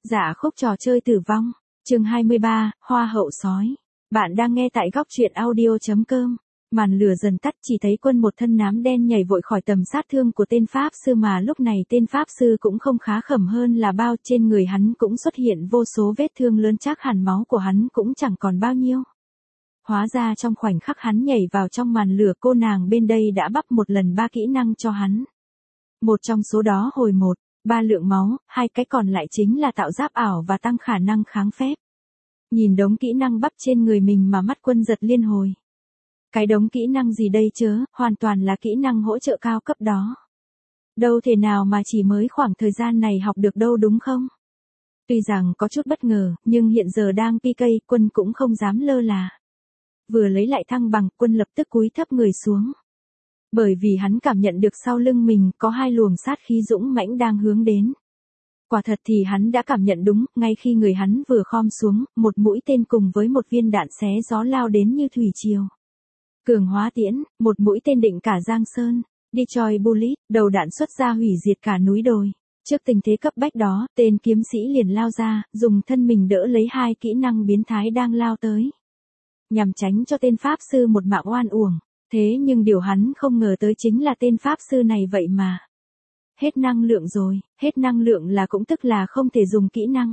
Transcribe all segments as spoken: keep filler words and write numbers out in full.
Dạ khúc trò chơi tử vong, chương hai mươi ba, Hoa hậu sói. Bạn đang nghe tại góc truyện audio.com. Màn lửa dần tắt, chỉ thấy Quân một thân nám đen nhảy vội khỏi tầm sát thương của tên Pháp sư, mà lúc này tên Pháp sư cũng không khá khẩm hơn là bao, trên người hắn cũng xuất hiện vô số vết thương lớn, chắc hẳn máu của hắn cũng chẳng còn bao nhiêu. Hóa ra trong khoảnh khắc hắn nhảy vào trong màn lửa, cô nàng bên đây đã bắp một lần ba kỹ năng cho hắn. Một trong số đó hồi một, ba lượng máu, hai cái còn lại chính là tạo giáp ảo và tăng khả năng kháng phép. Nhìn đống kỹ năng bắp trên người mình mà mắt Quân giật liên hồi. Cái đống kỹ năng gì đây chớ, hoàn toàn là kỹ năng hỗ trợ cao cấp đó. Đâu thể nào mà chỉ mới khoảng thời gian này học được đâu, đúng không? Tuy rằng có chút bất ngờ, nhưng hiện giờ đang pê ca, Quân cũng không dám lơ là. Vừa lấy lại thăng bằng, Quân lập tức cúi thấp người xuống. Bởi vì hắn cảm nhận được sau lưng mình có hai luồng sát khí dũng mãnh đang hướng đến. Quả thật thì hắn đã cảm nhận đúng, ngay khi người hắn vừa khom xuống, một mũi tên cùng với một viên đạn xé gió lao đến như thủy triều. Cường hóa tiễn, một mũi tên định cả Giang Sơn, Detroit Bullet, đầu đạn xuất ra hủy diệt cả núi đồi. Trước tình thế cấp bách đó, tên kiếm sĩ liền lao ra, dùng thân mình đỡ lấy hai kỹ năng biến thái đang lao tới. Nhằm tránh cho tên Pháp sư một mạng oan uổng. Thế nhưng điều hắn không ngờ tới chính là tên Pháp sư này vậy mà. Hết năng lượng rồi, hết năng lượng là cũng tức là không thể dùng kỹ năng.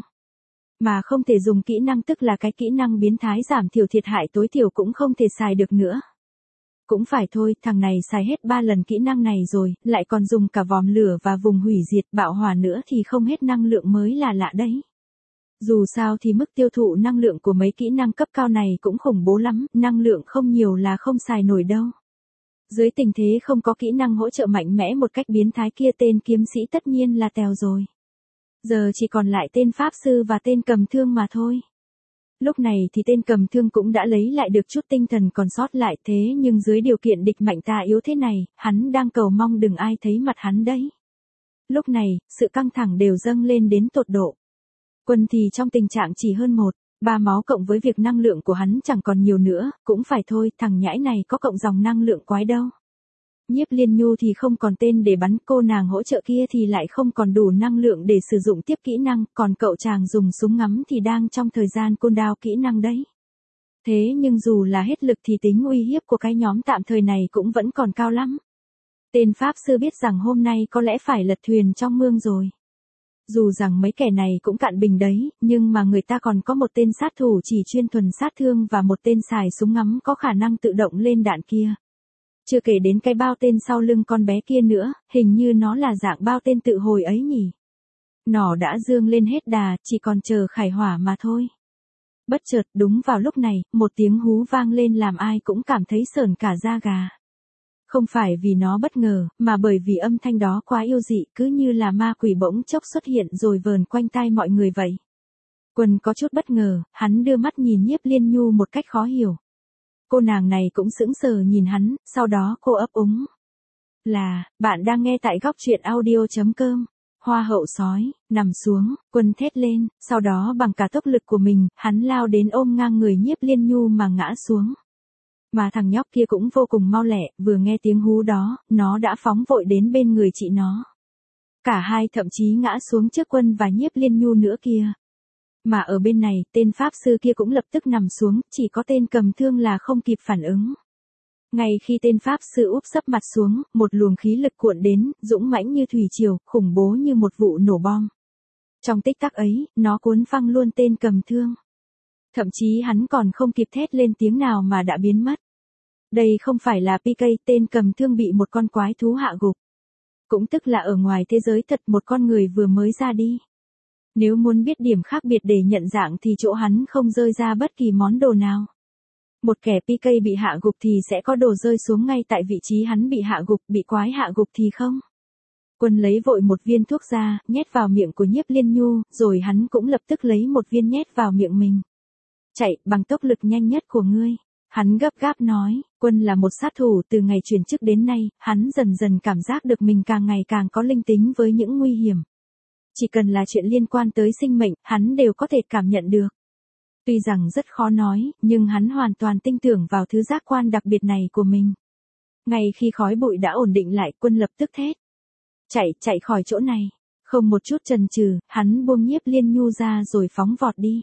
Mà không thể dùng kỹ năng tức là cái kỹ năng biến thái giảm thiểu thiệt hại tối thiểu cũng không thể xài được nữa. Cũng phải thôi, thằng này xài hết ba lần kỹ năng này rồi, lại còn dùng cả vòm lửa và vùng hủy diệt bạo hỏa nữa thì không hết năng lượng mới là lạ đấy. Dù sao thì mức tiêu thụ năng lượng của mấy kỹ năng cấp cao này cũng khủng bố lắm, năng lượng không nhiều là không xài nổi đâu. Dưới tình thế không có kỹ năng hỗ trợ mạnh mẽ một cách biến thái kia, tên kiếm sĩ tất nhiên là tèo rồi. Giờ chỉ còn lại tên Pháp sư và tên cầm thương mà thôi. Lúc này thì tên cầm thương cũng đã lấy lại được chút tinh thần còn sót lại, thế nhưng dưới điều kiện địch mạnh ta yếu thế này, hắn đang cầu mong đừng ai thấy mặt hắn đấy. Lúc này, sự căng thẳng đều dâng lên đến tột độ. Quân thì trong tình trạng chỉ hơn một, ba máu cộng với việc năng lượng của hắn chẳng còn nhiều nữa, cũng phải thôi, thằng nhãi này có cộng dòng năng lượng quái đâu. Nhiếp Liên Nhu thì không còn tên để bắn, cô nàng hỗ trợ kia thì lại không còn đủ năng lượng để sử dụng tiếp kỹ năng, còn cậu chàng dùng súng ngắm thì đang trong thời gian cooldown kỹ năng đấy. Thế nhưng dù là hết lực thì tính uy hiếp của cái nhóm tạm thời này cũng vẫn còn cao lắm. Tên Pháp sư biết rằng hôm nay có lẽ phải lật thuyền trong mương rồi. Dù rằng mấy kẻ này cũng cạn bình đấy, nhưng mà người ta còn có một tên sát thủ chỉ chuyên thuần sát thương và một tên xài súng ngắm có khả năng tự động lên đạn kia. Chưa kể đến cái bao tên sau lưng con bé kia nữa, hình như nó là dạng bao tên tự hồi ấy nhỉ. Nó đã dương lên hết đà, chỉ còn chờ khải hỏa mà thôi. Bất chợt, đúng vào lúc này, một tiếng hú vang lên làm ai cũng cảm thấy sởn cả da gà. Không phải vì nó bất ngờ, mà bởi vì âm thanh đó quá yêu dị, cứ như là ma quỷ bỗng chốc xuất hiện rồi vờn quanh tai mọi người vậy. Quân có chút bất ngờ, hắn đưa mắt nhìn Nhiếp Liên Nhu một cách khó hiểu. Cô nàng này cũng sững sờ nhìn hắn, sau đó cô ấp úng. Là, bạn đang nghe tại góc truyện audio.com. Hoa hậu sói, nằm xuống, Quân thét lên, sau đó bằng cả tốc lực của mình, hắn lao đến ôm ngang người Nhiếp Liên Nhu mà ngã xuống. Mà thằng nhóc kia cũng vô cùng mau lẹ, vừa nghe tiếng hú đó, nó đã phóng vội đến bên người chị nó. Cả hai thậm chí ngã xuống trước Quân và Nhiếp Liên Nhu nữa kia. Mà ở bên này, tên Pháp sư kia cũng lập tức nằm xuống, chỉ có tên cầm thương là không kịp phản ứng. Ngay khi tên Pháp sư úp sấp mặt xuống, một luồng khí lực cuộn đến, dũng mãnh như thủy triều, khủng bố như một vụ nổ bom. Trong tích tắc ấy, nó cuốn phăng luôn tên cầm thương. Thậm chí hắn còn không kịp thét lên tiếng nào mà đã biến mất. Đây không phải là pê ca, tên cầm thương bị một con quái thú hạ gục. Cũng tức là ở ngoài thế giới thật một con người vừa mới ra đi. Nếu muốn biết điểm khác biệt để nhận dạng thì chỗ hắn không rơi ra bất kỳ món đồ nào. Một kẻ pê ca bị hạ gục thì sẽ có đồ rơi xuống ngay tại vị trí hắn bị hạ gục, bị quái hạ gục thì không. Quân lấy vội một viên thuốc ra, nhét vào miệng của Nhiếp Liên Nhu, rồi hắn cũng lập tức lấy một viên nhét vào miệng mình. Chạy, bằng tốc lực nhanh nhất của ngươi. Hắn gấp gáp nói, Quân là một sát thủ từ ngày chuyển chức đến nay, hắn dần dần cảm giác được mình càng ngày càng có linh tính với những nguy hiểm. Chỉ cần là chuyện liên quan tới sinh mệnh, hắn đều có thể cảm nhận được. Tuy rằng rất khó nói, nhưng hắn hoàn toàn tin tưởng vào thứ giác quan đặc biệt này của mình. Ngay khi khói bụi đã ổn định lại, Quân lập tức thét. Chạy, chạy khỏi chỗ này. Không một chút chần chừ, hắn buông Nhiếp Liên Nhu ra rồi phóng vọt đi.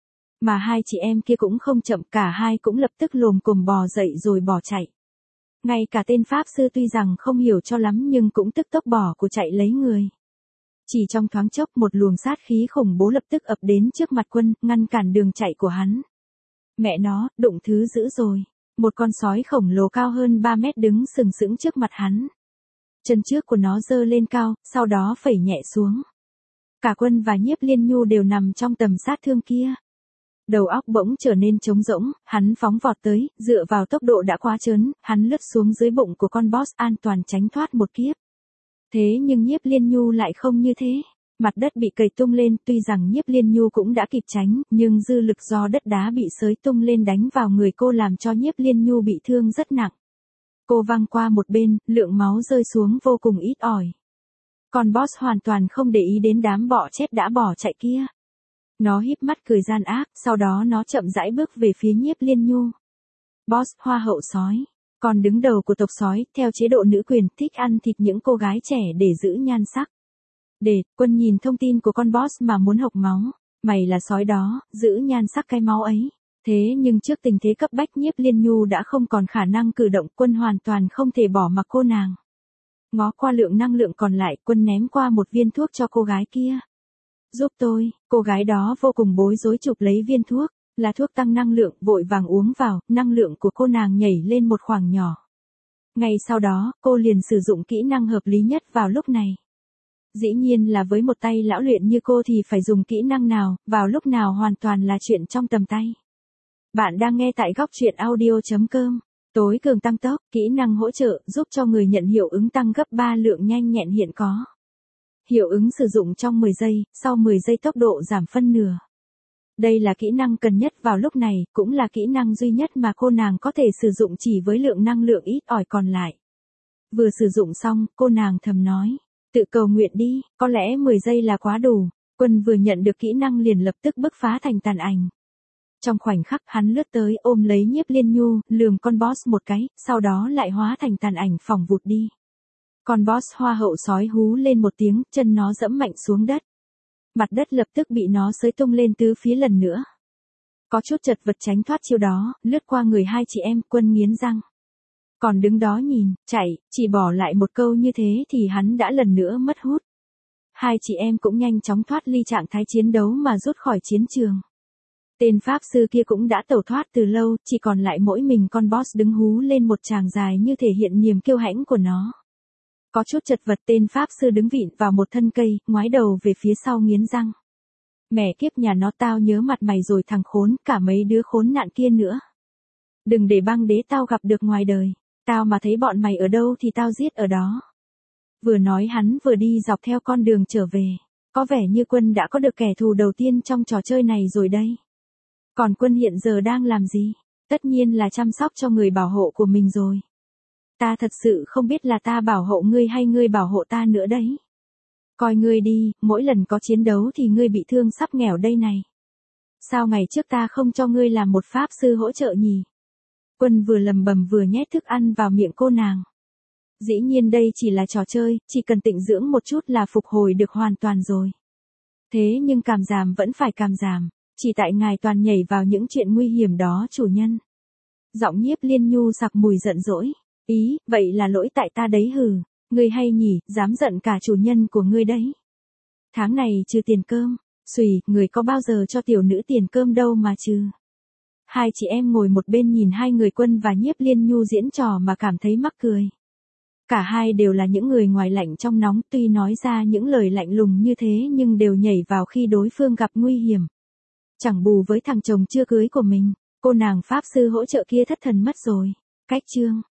Mà hai chị em kia cũng không chậm, cả hai cũng lập tức lồm cồm bò dậy rồi bỏ chạy. Ngay cả tên Pháp sư tuy rằng không hiểu cho lắm nhưng cũng tức tốc bỏ của chạy lấy người. Chỉ trong thoáng chốc một luồng sát khí khủng bố lập tức ập đến trước mặt Quân, ngăn cản đường chạy của hắn. Mẹ nó, đụng thứ dữ rồi. Một con sói khổng lồ cao hơn ba mét đứng sừng sững trước mặt hắn. Chân trước của nó giơ lên cao, sau đó phẩy nhẹ xuống. Cả Quân và Nhiếp Liên Nhu đều nằm trong tầm sát thương kia. Đầu óc bỗng trở nên trống rỗng, hắn phóng vọt tới, dựa vào tốc độ đã quá chớn, hắn lướt xuống dưới bụng của con boss an toàn tránh thoát một kiếp. Thế nhưng Nhiếp Liên Nhu lại không như thế. Mặt đất bị cầy tung lên, tuy rằng Nhiếp Liên Nhu cũng đã kịp tránh, nhưng dư lực do đất đá bị xới tung lên đánh vào người cô làm cho Nhiếp Liên Nhu bị thương rất nặng. Cô văng qua một bên, lượng máu rơi xuống vô cùng ít ỏi. Con boss hoàn toàn không để ý đến đám bọ chét đã bỏ chạy kia. Nó híp mắt cười gian ác, sau đó nó chậm rãi bước về phía Nhiếp Liên Nhu. Boss, hoa hậu sói. Con đứng đầu của tộc sói, theo chế độ nữ quyền, thích ăn thịt những cô gái trẻ để giữ nhan sắc. Để, Quân nhìn thông tin của con boss mà muốn hộc máu. Mày là sói đó, giữ nhan sắc cái máu ấy. Thế nhưng trước tình thế cấp bách Nhiếp Liên Nhu đã không còn khả năng cử động, Quân hoàn toàn không thể bỏ mặc cô nàng. Ngó qua lượng năng lượng còn lại, Quân ném qua một viên thuốc cho cô gái kia. Giúp tôi, cô gái đó vô cùng bối rối chụp lấy viên thuốc, là thuốc tăng năng lượng, vội vàng uống vào, năng lượng của cô nàng nhảy lên một khoảng nhỏ. Ngay sau đó, cô liền sử dụng kỹ năng hợp lý nhất vào lúc này. Dĩ nhiên là với một tay lão luyện như cô thì phải dùng kỹ năng nào, vào lúc nào hoàn toàn là chuyện trong tầm tay. Bạn đang nghe tại góc truyện audio chấm com. Tối cường tăng tốc, kỹ năng hỗ trợ, giúp cho người nhận hiệu ứng tăng gấp ba lượng nhanh nhẹn hiện có. Hiệu ứng sử dụng trong mười giây, sau mười giây tốc độ giảm phân nửa. Đây là kỹ năng cần nhất vào lúc này, cũng là kỹ năng duy nhất mà cô nàng có thể sử dụng chỉ với lượng năng lượng ít ỏi còn lại. Vừa sử dụng xong, cô nàng thầm nói, tự cầu nguyện đi, có lẽ mười giây là quá đủ. Quân vừa nhận được kỹ năng liền lập tức bứt phá thành tàn ảnh. Trong khoảnh khắc hắn lướt tới ôm lấy Nhiếp Liên Nhu, lườm con boss một cái, sau đó lại hóa thành tàn ảnh phỏng vụt đi. Con boss hoa hậu sói hú lên một tiếng, chân nó dẫm mạnh xuống đất. Mặt đất lập tức bị nó xới tung lên tứ phía lần nữa. Có chút chật vật tránh thoát chiêu đó, lướt qua người hai chị em, Quân nghiến răng. Còn đứng đó nhìn, chạy, chỉ bỏ lại một câu như thế thì hắn đã lần nữa mất hút. Hai chị em cũng nhanh chóng thoát ly trạng thái chiến đấu mà rút khỏi chiến trường. Tên Pháp sư kia cũng đã tẩu thoát từ lâu, chỉ còn lại mỗi mình con boss đứng hú lên một tràng dài như thể hiện niềm kiêu hãnh của nó. Có chút chật vật tên Pháp sư đứng vịn vào một thân cây, ngoái đầu về phía sau nghiến răng. Mẹ kiếp nhà nó, tao nhớ mặt mày rồi thằng khốn, cả mấy đứa khốn nạn kia nữa. Đừng để băng đế tao gặp được ngoài đời, tao mà thấy bọn mày ở đâu thì tao giết ở đó. Vừa nói hắn vừa đi dọc theo con đường trở về, có vẻ như Quân đã có được kẻ thù đầu tiên trong trò chơi này rồi đây. Còn Quân hiện giờ đang làm gì? Tất nhiên là chăm sóc cho người bảo hộ của mình rồi. Ta thật sự không biết là ta bảo hộ ngươi hay ngươi bảo hộ ta nữa đấy. Coi ngươi đi, mỗi lần có chiến đấu thì ngươi bị thương sắp nghèo đây này. Sao ngày trước ta không cho ngươi làm một pháp sư hỗ trợ nhỉ? Quân vừa lầm bầm vừa nhét thức ăn vào miệng cô nàng. Dĩ nhiên đây chỉ là trò chơi, chỉ cần tịnh dưỡng một chút là phục hồi được hoàn toàn rồi. Thế nhưng cảm giảm vẫn phải cảm giảm, chỉ tại ngài toàn nhảy vào những chuyện nguy hiểm đó chủ nhân. Giọng Nhiếp Liên Nhu sặc mùi giận dỗi. Ý, vậy là lỗi tại ta đấy hừ, ngươi hay nhỉ, dám giận cả chủ nhân của ngươi đấy. Tháng này trừ tiền cơm, xùy, người có bao giờ cho tiểu nữ tiền cơm đâu mà trừ. Hai chị em ngồi một bên nhìn hai người Quân và Nhiếp Liên Nhu diễn trò mà cảm thấy mắc cười. Cả hai đều là những người ngoài lạnh trong nóng, tuy nói ra những lời lạnh lùng như thế nhưng đều nhảy vào khi đối phương gặp nguy hiểm. Chẳng bù với thằng chồng chưa cưới của mình, cô nàng pháp sư hỗ trợ kia thất thần mất rồi. Cách chương